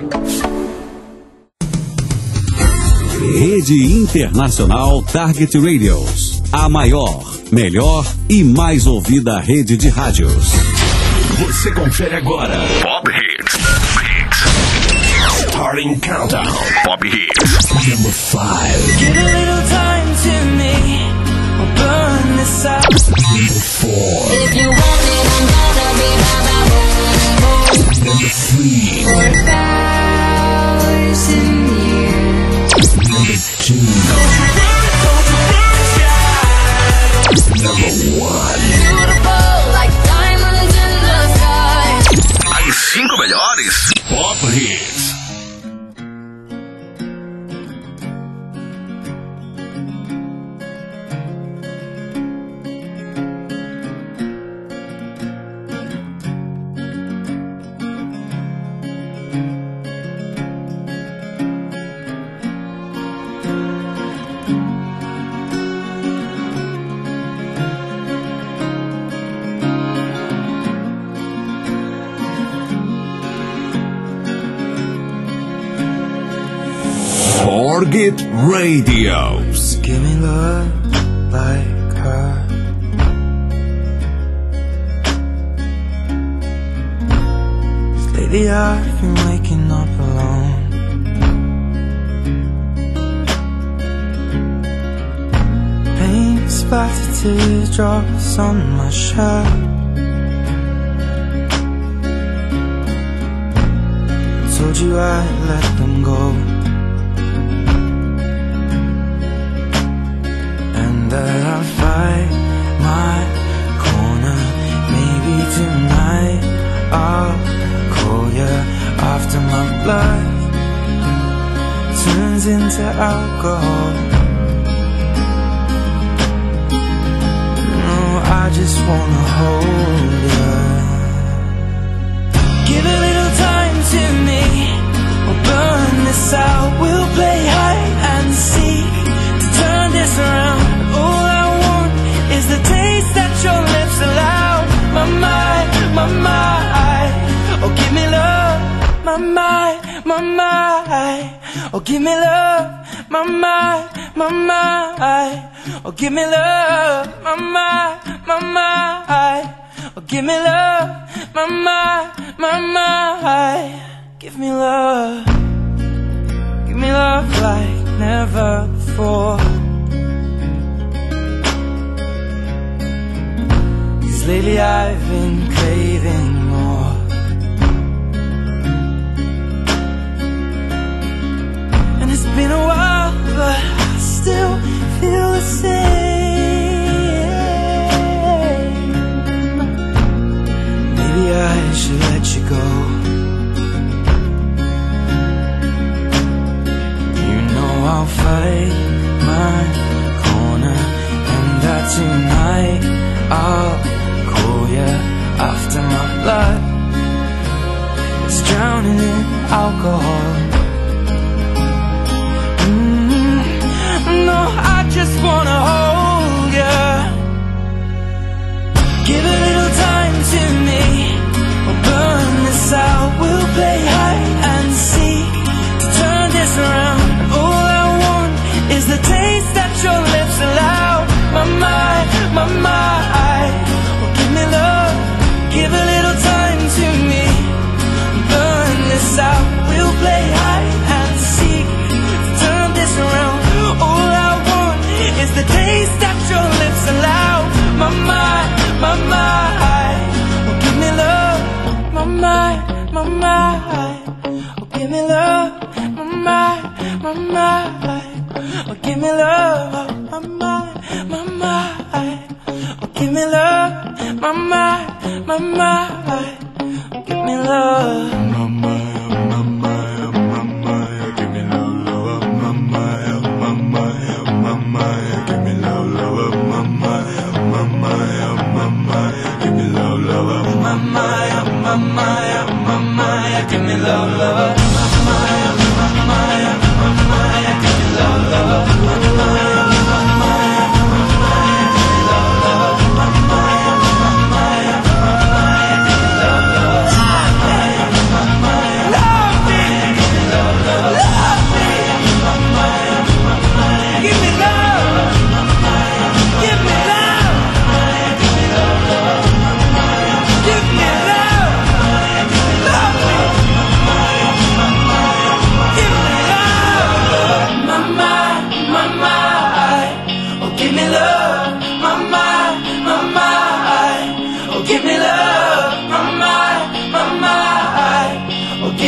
Rede Internacional Target Radios. A maior, melhor e mais ouvida rede de rádios. Você confere agora Pop Hits. Starting Countdown. Pop Hits. Number 5. Give a little time to me. We'll burn this out. Number 4. If you want it, I'm gonna be Number 3. for 1,000 years. Number 2. Number 1. Beautiful like diamonds in the sky. As 5 melhores Pop Hits. Target Radios. Give me love like her. Lately I've been waking up alone. Paint splattered teardrops on my shirt. Told you I'd let them go, that I'll fight my corner. Maybe tonight I'll call you after my blood turns into alcohol. No, I just wanna hold you. Give a little time to me. We'll burn this out. We'll play hide and seek to turn this around. All I want is the taste that your lips allow. My mind, oh give me love. My mind, oh give me love. My mind, oh give me love. My mind, oh give me love. My mind, give me love. Give me love like never before. Lately I've been craving more. And it's been a while, but I still feel the same. Maybe I should let you go. You know I'll fight my corner, and that tonight I'll call you after my blood is drowning in alcohol. No, I just wanna hold you. Give a little time to me. We'll burn this out. We'll play hide and seek to turn this around. All I want is the taste that your lips allow. My mind, give a little time to me. Burn this out. We'll play hide and seek to turn this around. All I want is the taste that your lips allow. My mind, oh give me love. My mind, oh give me love. My mind, oh give me love. My mind, oh give me love. My mind, give me love. Give me love, love.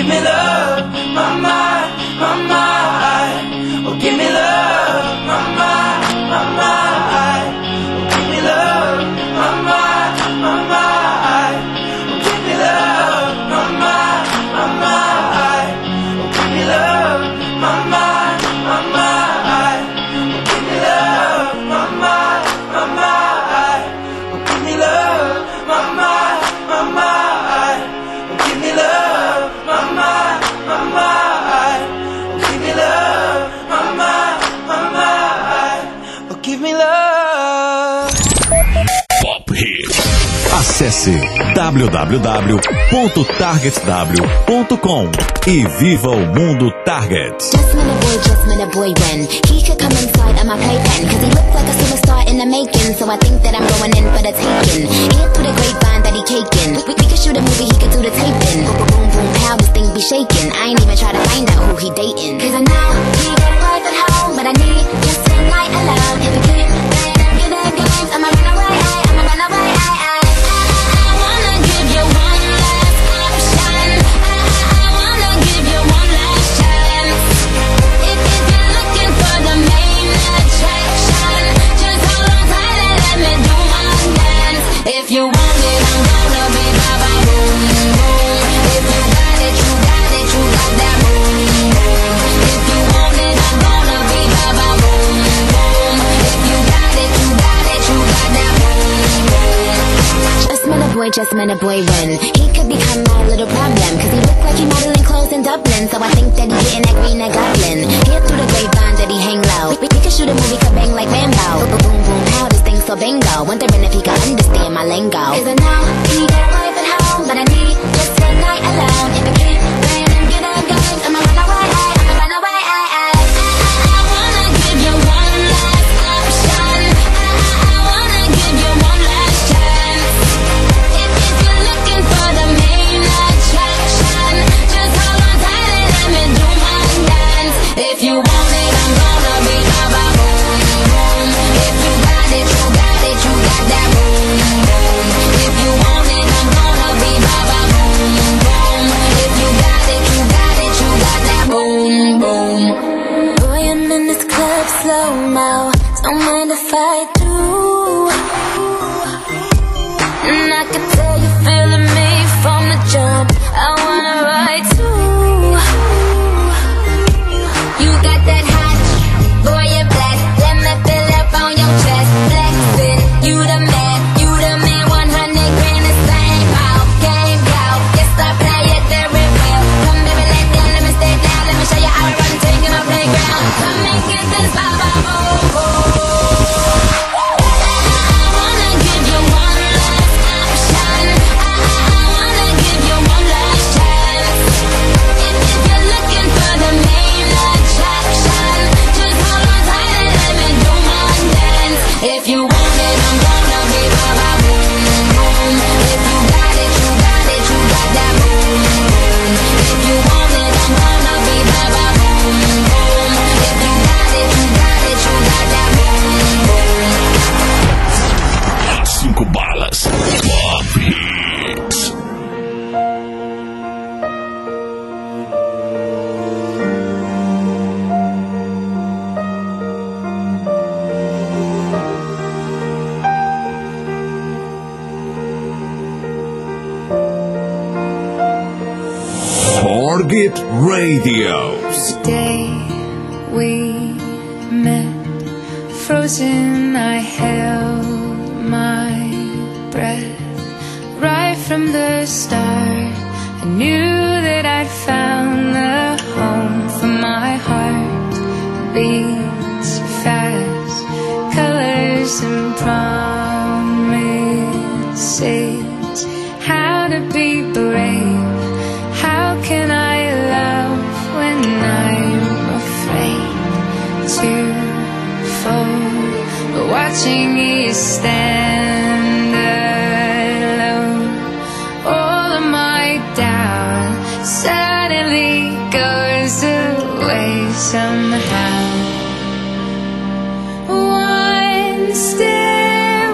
give me love, my mind, my mind. Oh, give me love, my mind, my mind. Oh, give me love, my mind, my mind. Oh, give me love, my mind, my mind. Oh, give me love, my mind, my mind. Oh, give me love, my mind, my mind. Oh, give me love, my mind, my mind. Oh, give me love, my mind, my mind. Oh, give me love, my mind, my mind. Oh, give me love. Pop Hits. Acesse www.targetw.com e viva o mundo Target. Just met a boy when he could come inside of my playpen, cause he looked like a superstar in the making. So I think that I'm going in for the taking. Hear through the grapevine that he caking. We could shoot a movie, he could do the taping. Boom, boom, boom, pow, this thing be shaking. I ain't even try to find out who he dating, cause I know he got a wife at home, but I need just a night alone. If he keep playing them good games, I'ma run away, I'ma run away. I wanna give you one last option. I wanna give you one last chance. If you're looking for the main attraction, just hold on tight and let me do my dance. If you want it, I'm gonna be baba boom boom. If you got it, you got it, you got that boom boom. If you want it, I'm gonna be baba boom boom. If you got it, you got it, you got that boom boom. Just met a boy when he could become my little problem, cause he looked like he modeling clothes in Dublin. So I think that he getting that green that goblin. Hear through the grapevine that he hang low. We could shoot a movie, could bang like Rambo. Boom, boom, boom, pow, this thing so bingo. Wondering if he could understand my lingo, cause I know he got a wife at home, but I need just a night alone. If he keep playing them good games, I'ma run away, I'ma run away. I wanna give you one last option. I wanna give you one last chance. If you're looking for the main attraction, just hold on tight and let me do my dance. If you want it, I'm gonna be baba boom boom. If you got it, you got it, you got that boom boom. If you want it, I'm gonna be baba boom boom. If you got it, you got it, you got that boom boom. Boy, I'm in this club slow-mo, don't mind if I do. And I can tell you feeling me from the jump. I wanna ride too. You got that hot, boy, you're black. Let me fill up on your chest. Black fit, you the man, 100 grand the same. Out, game out, yes I play it very well. Come baby, let me stay down. Let me show you how to run, take in my playground. Come and get this baba boom boom. I wanna give you one last option. I wanna give you one last chance. If you're looking for the main attraction, just hold on tight and let me do my dance. If you want it, I'm gonna be baba boom boom. If you got it, you got it, you got that boom boom. If you want it, I'm gonna be baba boom boom. If you got it, you got it, you got that boom boom. Cinco balas. Pop Hits. Target Radio. Day we met, frozen, I held my breath. Right from the start, I knew that I'd found the home for my heart. Beats fast, colors and promises. How to be brave, how can I love when I'm afraid to fall? But watching you stand alone, all of my doubt suddenly goes away somehow. One step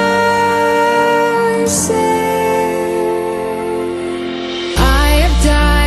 closer, I have died.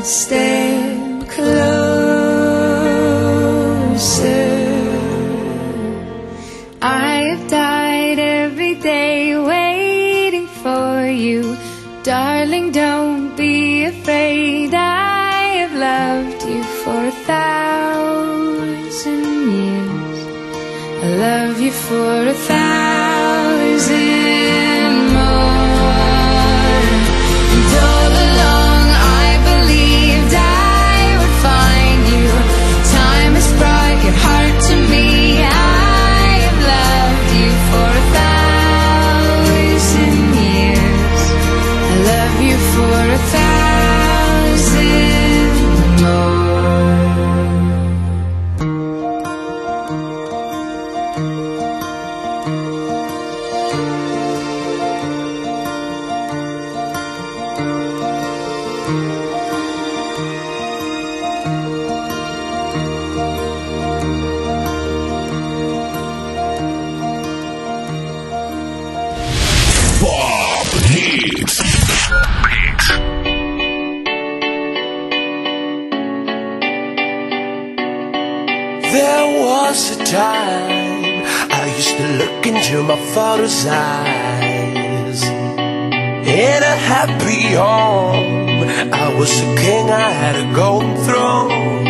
step closer. I have died every day waiting for you. Darling, don't be afraid. I have loved you for 1,000 years. I love you for 1,000 more. And all along I believed I would find you. Time has brought your heart to me. I have loved you for 1,000 years. I love you for 1,000 more. Pop Hits. There was a time I used to look into my father's eyes. In a happy home, I was a king, I had a golden throne.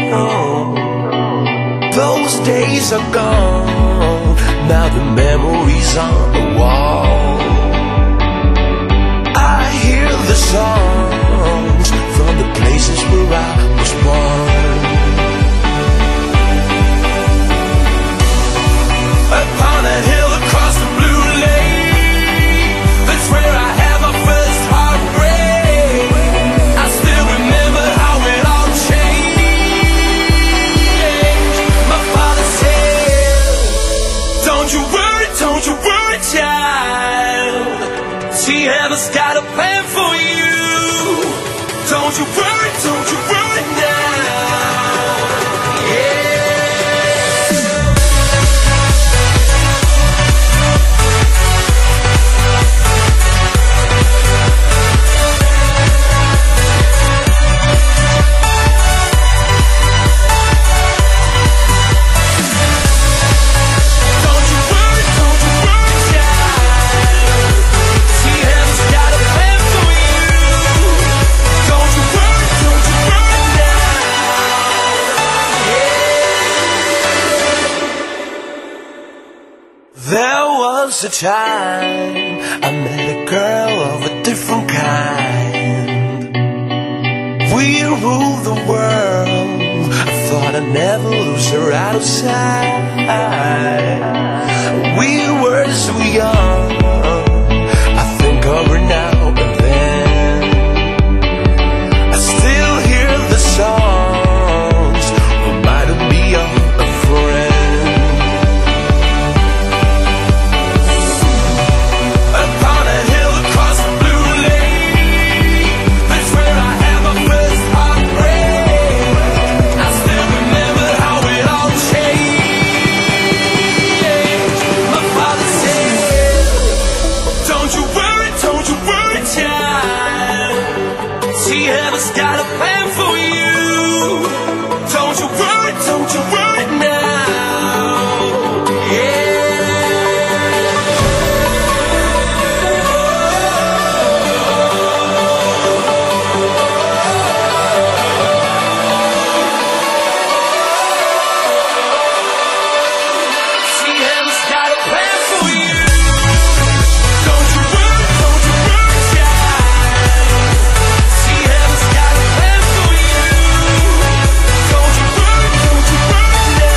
Those days are gone, now the memories on the wall. I hear the songs from the places where I was born. Upon a hill across the blue lake, that's where I had my first heartbreak. I still remember how it all changed. My father said, don't you worry, child. See, heaven's got a plan for you. Don't you worry now. Yeah. There was a time I met a girl of a different kind. We ruled the world. I thought I'd never lose her out of sight. We were so young. I think of her now and then. I still hear the songs, reminding me of a friend. Got a plan for you. Don't you worry now. Yeah. See, heaven's got a plan for you. Don't you worry, child. See, heaven's got a plan for you. Don't you worry now.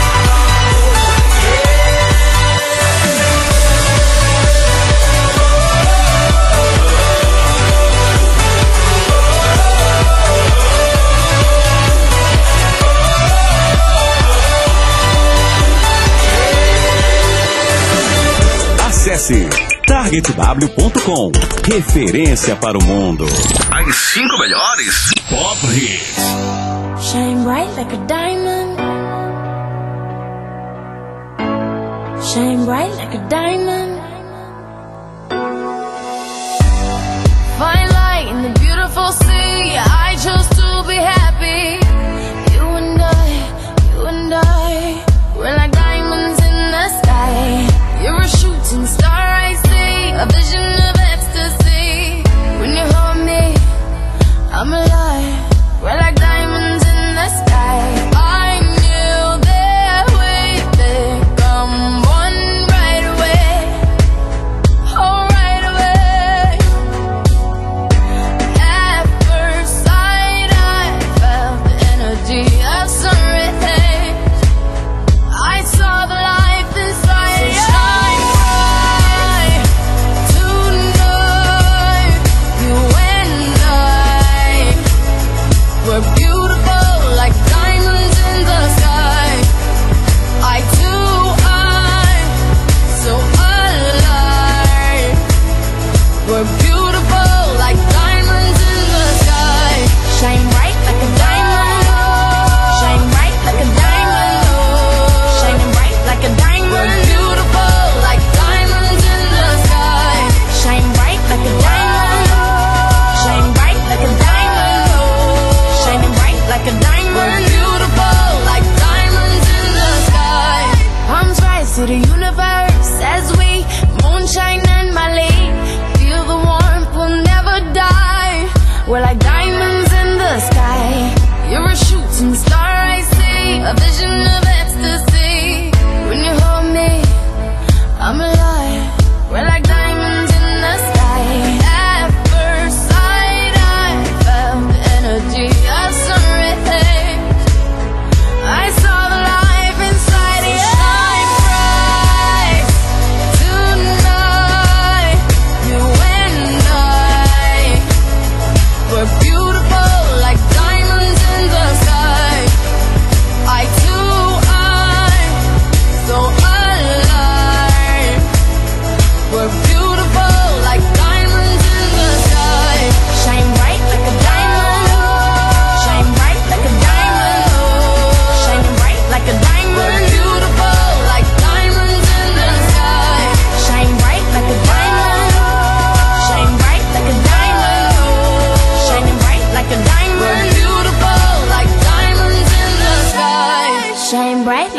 Acesse targetw.com. Referência para o mundo. As 5 melhores Pop Hits. Shine bright like a diamond. Shine bright like a diamond. Fine light in the beautiful sea. I chose to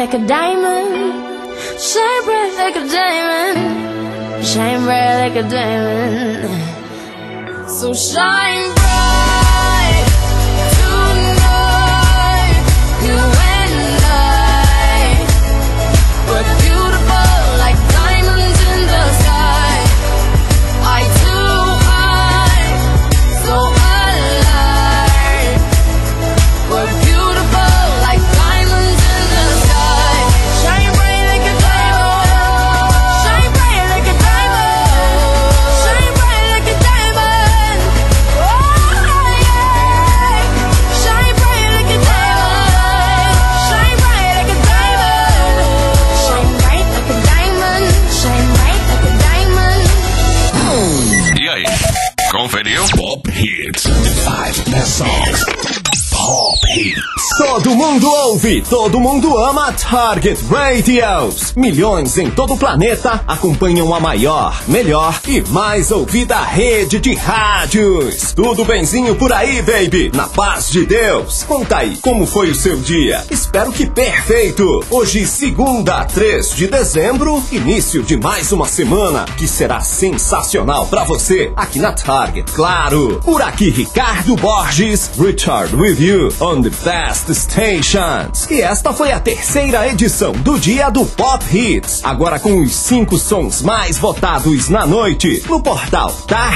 like a diamond. Shine bright like a diamond. Shine bright like a diamond. So shine bright tonight. You and I were beautiful like diamonds in the sky. Eye to eye, so alive. We're beautiful like diamonds in the sky. Shine bright like a diamond. Shine bright like a diamond. Shine bright like a diamond. Oh yeah. Shine bright like a diamond. Shine bright like a diamond. Shine bright like a diamond. Shine bright like a diamond. E aí, conferiu? Pop Hits. 5 best songs. Pop Hits. Todo mundo ouve, todo mundo ama Target Radios. Milhões em todo o planeta acompanham a maior, melhor e mais ouvida rede de rádios. Tudo benzinho por aí, baby? Na paz de Deus. Conta aí, como foi o seu dia? Espero que perfeito. Hoje, segunda, 3 de dezembro, início de mais uma semana que será sensacional pra você aqui na Target. Claro, por aqui Ricardo Borges, Richard with you on the best stations. E esta foi a terceira edição do Dia do Pop Hits. Agora com os 5 sons mais votados na noite no portal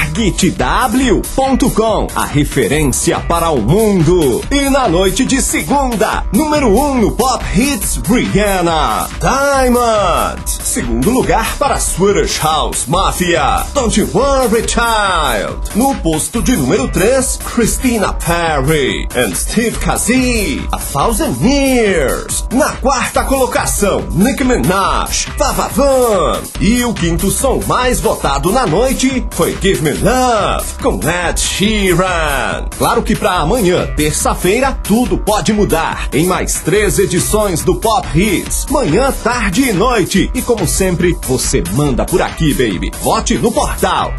targetw.com, a referência para o mundo. E na noite de segunda, número 1 no Pop Hits, Rihanna, Diamond. Segundo lugar para Swedish House Mafia, Don't You Worry Child. No posto de número 3, Christina Perri and Steve Kazee, A Thousand Years. Na quarta colocação, Nicki Minaj, Vavavan. E o quinto som mais votado na noite foi Give Me Love, com Ed Sheeran. Claro que pra amanhã, terça-feira, tudo pode mudar em mais 3 edições do Pop Hits, manhã, tarde e noite. E como sempre, você manda por aqui, baby. Vote no portal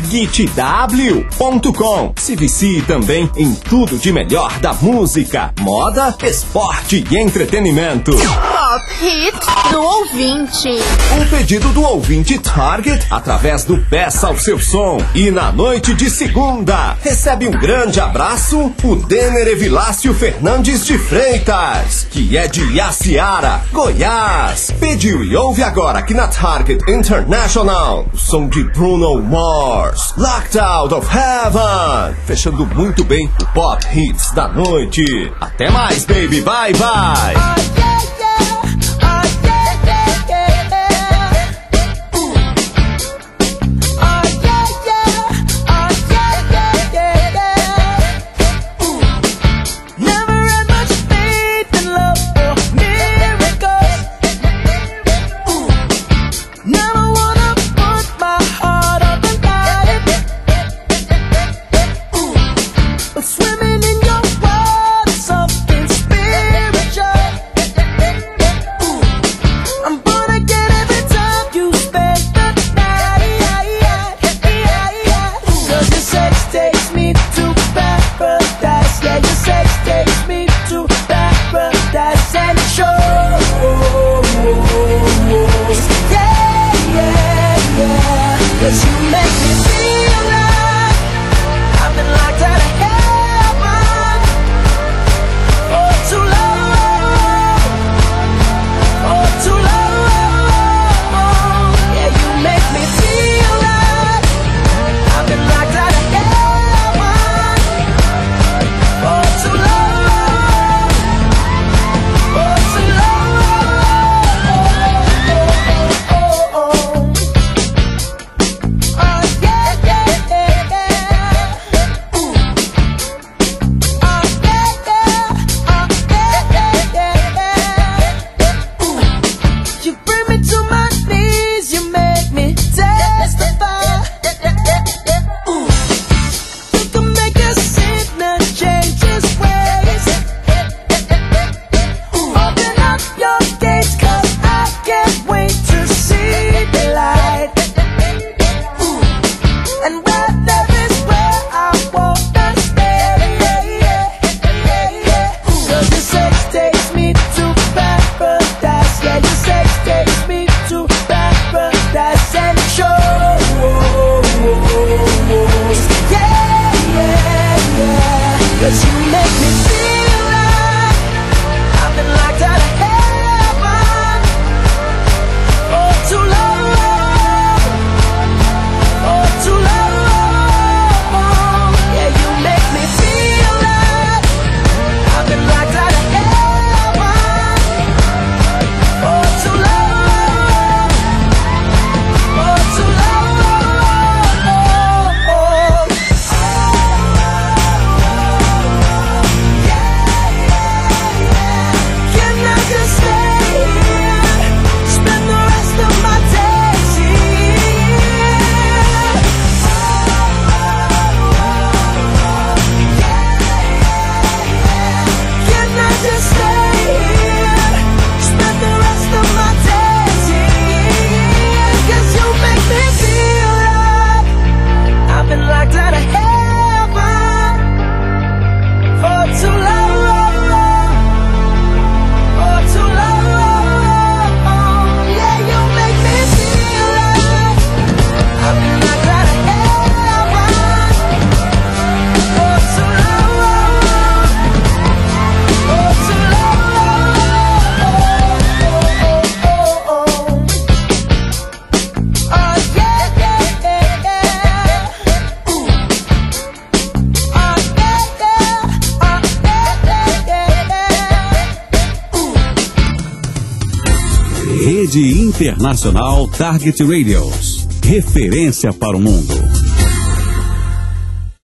targetw.com. Se vicie também em tudo de melhor da música, moda, esporte e entretenimento. Pop Hits do ouvinte. O pedido do ouvinte Target através do Peça ao Seu Som. E na noite de segunda, recebe um grande abraço o Denner Evilácio Fernandes de Freitas, que é de Iaciara, Goiás. Pediu e ouve agora aqui na Target International o som de Bruno Mars, Locked Out of Heaven. Fechando muito bem o Pop Hits da noite. Até mais, baby. Bye, bye. Yeah. 'cause you make me feel like I've been locked out of heaven for too long, for too long. Yeah, you make me feel like I've been locked out of heaven for too long, for too long. Can I just stay here, spend the rest of my days here? Can I just stay here, spend the rest of my days here? 'Cause you make me feel like I've been locked out of heaven for too long, for too long. Yeah, you make me feel like I've been locked out of heaven for too long, for too long. Oh yeah, yeah, yeah, yeah. Ooh. Oh yeah, yeah. Oh yeah, yeah, yeah. Rede Internacional Target Radios. Referência para o mundo.